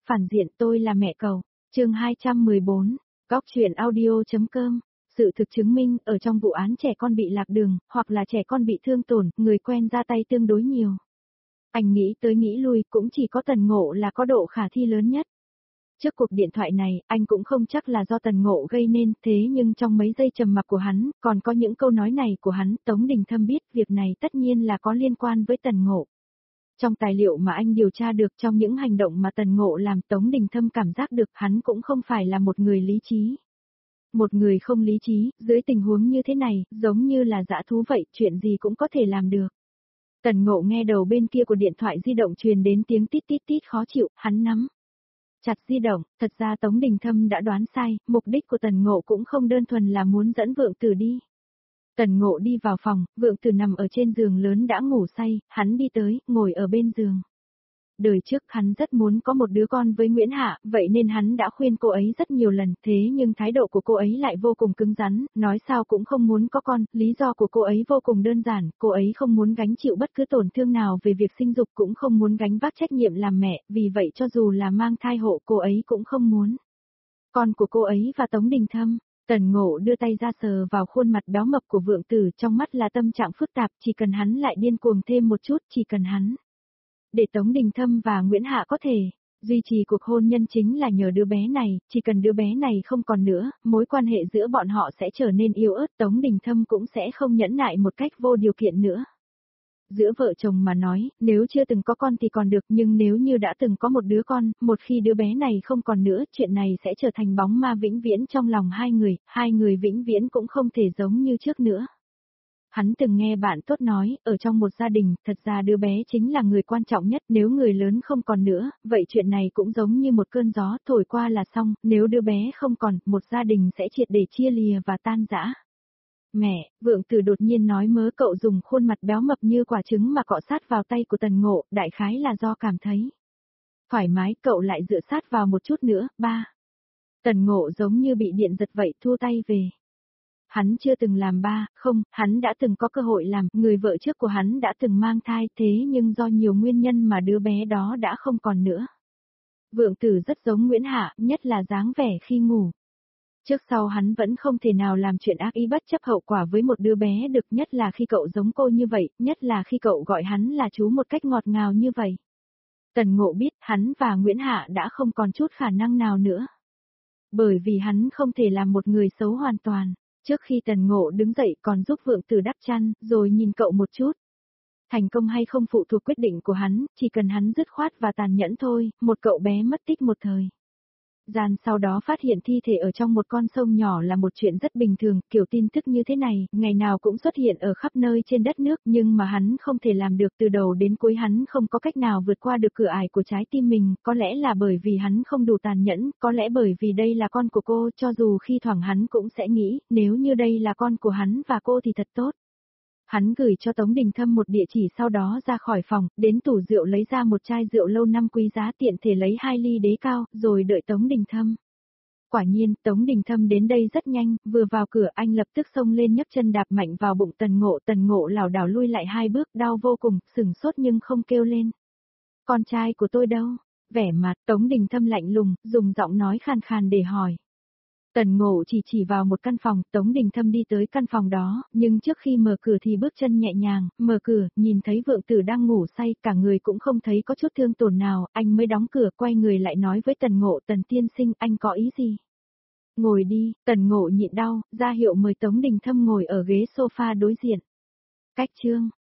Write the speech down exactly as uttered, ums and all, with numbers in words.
phản diện tôi là mẹ cậu. Chương hai trăm mười bốn, góc truyện audio.com. Sự thực chứng minh, ở trong vụ án trẻ con bị lạc đường, hoặc là trẻ con bị thương tổn, người quen ra tay tương đối nhiều. Anh nghĩ tới nghĩ lui, cũng chỉ có Tần Ngộ là có độ khả thi lớn nhất. Trước cuộc điện thoại này, anh cũng không chắc là do Tần Ngộ gây nên, thế nhưng trong mấy giây trầm mặc của hắn, còn có những câu nói này của hắn, Tống Đình Thâm biết việc này tất nhiên là có liên quan với Tần Ngộ. Trong tài liệu mà anh điều tra được, trong những hành động mà Tần Ngộ làm, Tống Đình Thâm cảm giác được hắn cũng không phải là một người lý trí. Một người không lý trí, dưới tình huống như thế này, giống như là dã thú vậy, chuyện gì cũng có thể làm được. Tần Ngộ nghe đầu bên kia của điện thoại di động truyền đến tiếng tít tít tít khó chịu, hắn nắm chặt di động. Thật ra Tống Đình Thâm đã đoán sai, mục đích của Tần Ngộ cũng không đơn thuần là muốn dẫn Vượng Tử đi. Tần Ngộ đi vào phòng, Vượng Tử nằm ở trên giường lớn đã ngủ say, hắn đi tới, ngồi ở bên giường. Đời trước hắn rất muốn có một đứa con với Nguyễn Hạ, vậy nên hắn đã khuyên cô ấy rất nhiều lần, thế nhưng thái độ của cô ấy lại vô cùng cứng rắn, nói sao cũng không muốn có con, lý do của cô ấy vô cùng đơn giản, cô ấy không muốn gánh chịu bất cứ tổn thương nào về việc sinh dục, cũng không muốn gánh vác trách nhiệm làm mẹ, vì vậy cho dù là mang thai hộ cô ấy cũng không muốn. Con của cô ấy và Tống Đình Thâm. Tần Ngộ đưa tay ra sờ vào khuôn mặt béo mập của Vượng Tử, trong mắt là tâm trạng phức tạp, chỉ cần hắn lại điên cuồng thêm một chút, chỉ cần hắn để Tống Đình Thâm và Nguyễn Hạ có thể duy trì cuộc hôn nhân chính là nhờ đứa bé này, chỉ cần đứa bé này không còn nữa, mối quan hệ giữa bọn họ sẽ trở nên yếu ớt, Tống Đình Thâm cũng sẽ không nhẫn nại một cách vô điều kiện nữa. Giữa vợ chồng mà nói, nếu chưa từng có con thì còn được, nhưng nếu như đã từng có một đứa con, một khi đứa bé này không còn nữa, chuyện này sẽ trở thành bóng ma vĩnh viễn trong lòng hai người, hai người vĩnh viễn cũng không thể giống như trước nữa. Hắn từng nghe bạn tốt nói, ở trong một gia đình, thật ra đứa bé chính là người quan trọng nhất, nếu người lớn không còn nữa, vậy chuyện này cũng giống như một cơn gió, thổi qua là xong, nếu đứa bé không còn, một gia đình sẽ triệt để chia lìa và tan rã. Mẹ, Vượng Tử đột nhiên nói mớ, cậu dùng khuôn mặt béo mập như quả trứng mà cọ sát vào tay của Tần Ngộ, đại khái là do cảm thấy thoải mái, cậu lại dựa sát vào một chút nữa, ba. Tần Ngộ giống như bị điện giật vậy, thua tay về. Hắn chưa từng làm ba, không, hắn đã từng có cơ hội làm, người vợ trước của hắn đã từng mang thai, thế nhưng do nhiều nguyên nhân mà đứa bé đó đã không còn nữa. Vượng Tử rất giống Nguyễn Hạ, nhất là dáng vẻ khi ngủ. Trước sau hắn vẫn không thể nào làm chuyện ác ý bất chấp hậu quả với một đứa bé được, nhất là khi cậu giống cô như vậy, nhất là khi cậu gọi hắn là chú một cách ngọt ngào như vậy. Tần Ngộ biết hắn và Nguyễn Hạ đã không còn chút khả năng nào nữa. Bởi vì hắn không thể làm một người xấu hoàn toàn. Trước khi Tần Ngộ đứng dậy còn giúp Vượng Tử đắp chăn, rồi nhìn cậu một chút. Thành công hay không phụ thuộc quyết định của hắn, chỉ cần hắn dứt khoát và tàn nhẫn thôi, một cậu bé mất tích một thời gian sau đó phát hiện thi thể ở trong một con sông nhỏ là một chuyện rất bình thường, kiểu tin tức như thế này, ngày nào cũng xuất hiện ở khắp nơi trên đất nước, nhưng mà hắn không thể làm được, từ đầu đến cuối hắn không có cách nào vượt qua được cửa ải của trái tim mình, có lẽ là bởi vì hắn không đủ tàn nhẫn, có lẽ bởi vì đây là con của cô, cho dù khi thoảng hắn cũng sẽ nghĩ, nếu như đây là con của hắn và cô thì thật tốt. Hắn gửi cho Tống Đình Thâm một địa chỉ, sau đó ra khỏi phòng, đến tủ rượu lấy ra một chai rượu lâu năm quý giá, tiện thể lấy hai ly đế cao, rồi đợi Tống Đình Thâm. Quả nhiên, Tống Đình Thâm đến đây rất nhanh, vừa vào cửa anh lập tức xông lên nhấc chân đạp mạnh vào bụng Tần Ngộ, Tần Ngộ lảo đảo lui lại hai bước, đau vô cùng, sửng sốt nhưng không kêu lên. Con trai của tôi đâu? Vẻ mặt Tống Đình Thâm lạnh lùng, dùng giọng nói khàn khàn để hỏi. Tần Ngộ chỉ chỉ vào một căn phòng, Tống Đình Thâm đi tới căn phòng đó, nhưng trước khi mở cửa thì bước chân nhẹ nhàng, mở cửa, nhìn thấy Vượng Tử đang ngủ say, cả người cũng không thấy có chút thương tổn nào, anh mới đóng cửa, quay người lại nói với Tần Ngộ, Tần tiên sinh, anh có ý gì? Ngồi đi, Tần Ngộ nhịn đau, ra hiệu mời Tống Đình Thâm ngồi ở ghế sofa đối diện. Cách chương,